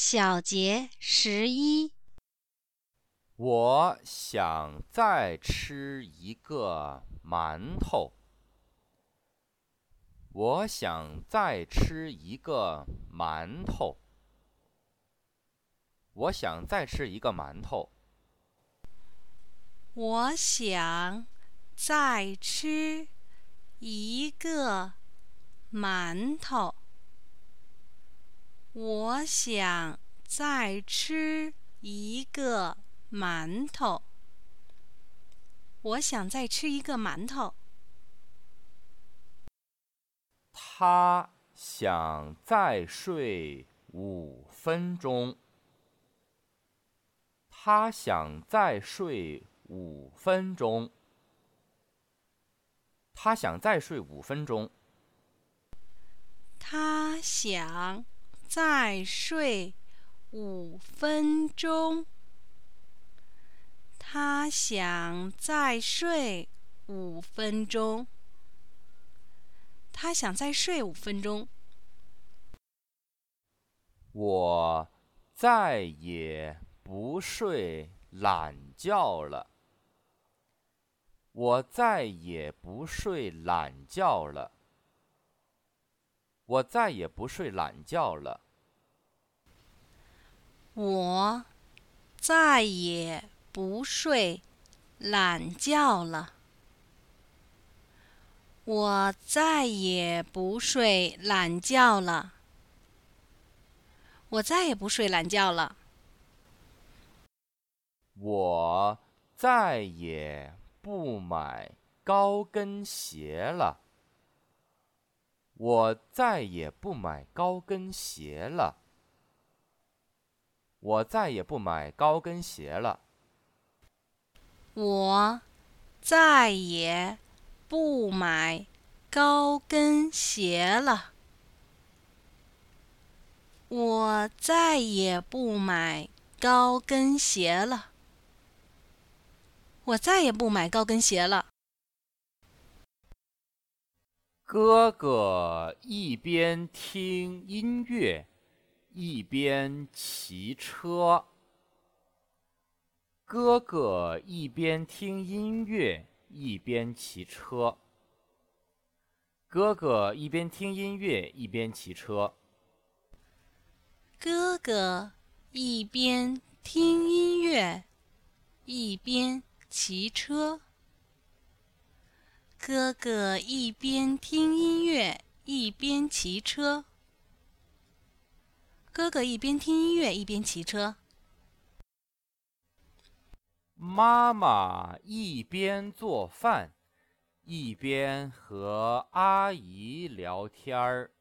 小节11。 我想再吃一个馒头。我想再吃一个馒头。我想再吃一个馒头。 我想再吃一个馒头。我想再吃一个馒头。我想再吃一个馒头。 他想再睡5分钟。他想再睡5分钟。他想再睡5分钟。 他想再睡5分钟。他想再睡5分钟。他想再睡5分钟。 我再也不睡懒觉了。我再也不睡懒觉了。我再也不睡懒觉了。 我再也不睡懒觉了。我再也不睡懒觉了。我再也不睡懒觉了。 我再也不买高跟鞋了。我再也不买高跟鞋了。我再也不买高跟鞋了。 我再也不买高跟鞋了。我再也不买高跟鞋了。我再也不买高跟鞋了。 哥哥一边听音乐一边骑车。哥哥一边听音乐一边骑车。哥哥一边听音乐一边骑车。 哥哥一边听音乐一边骑车。哥哥一边听音乐一边骑车。哥哥一边听音乐一边骑车。 妈妈一边做饭一边和阿姨聊天儿。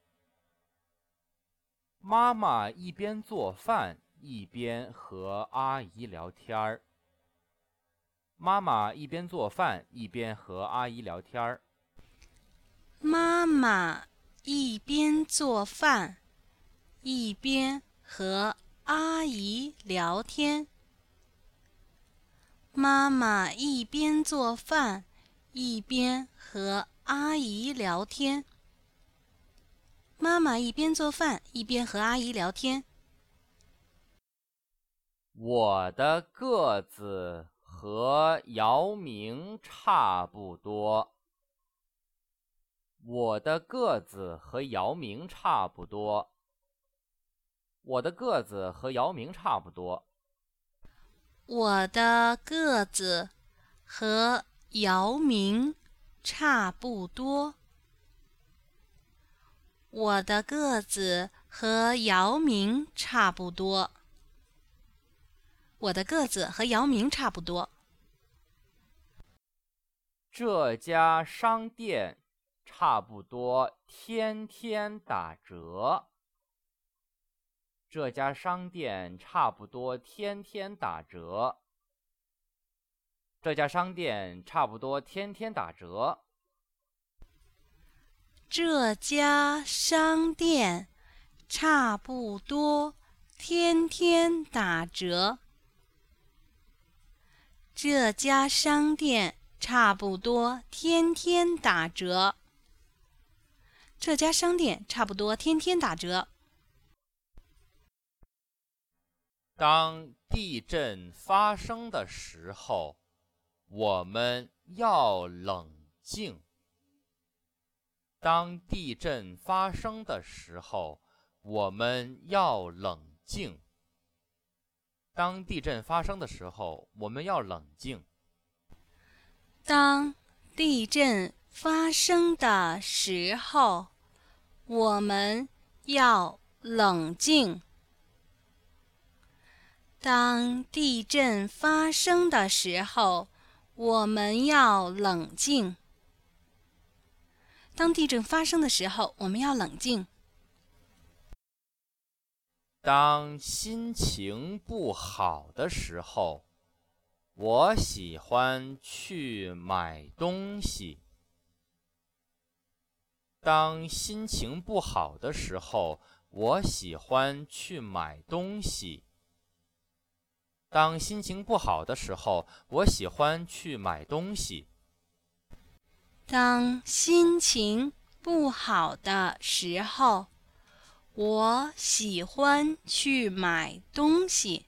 妈妈一边做饭一边和阿姨聊天儿。妈妈一边做饭一边和阿姨聊天儿。 妈妈一边做饭一边和阿姨聊天。妈妈一边做饭一边和阿姨聊天。妈妈一边做饭一边和阿姨聊天。 我的个子和姚明差不多。我的个子和姚明差不多。我的个子和姚明差不多。 我的个子和姚明差不多。我的个子和姚明差不多。我的个子和姚明差不多。 这家商店差不多天天打折。这家商店差不多天天打折。这家商店差不多天天打折。 这家商店差不多天天打折。这家商店差不多天天打折。这家商店差不多天天打折。 当地震发生的时候，我们要冷静。当地震发生的时候，我们要冷静。当地震发生的时候，我们要冷静。 当地震发生的时候，我们要冷静。当地震发生的时候，我们要冷静。当地震发生的时候，我们要冷静。 当心情不好的时候，我喜欢去买东西。当心情不好的时候，我喜欢去买东西。当心情不好的时候，我喜欢去买东西。 当心情不好的时候，我喜欢去买东西。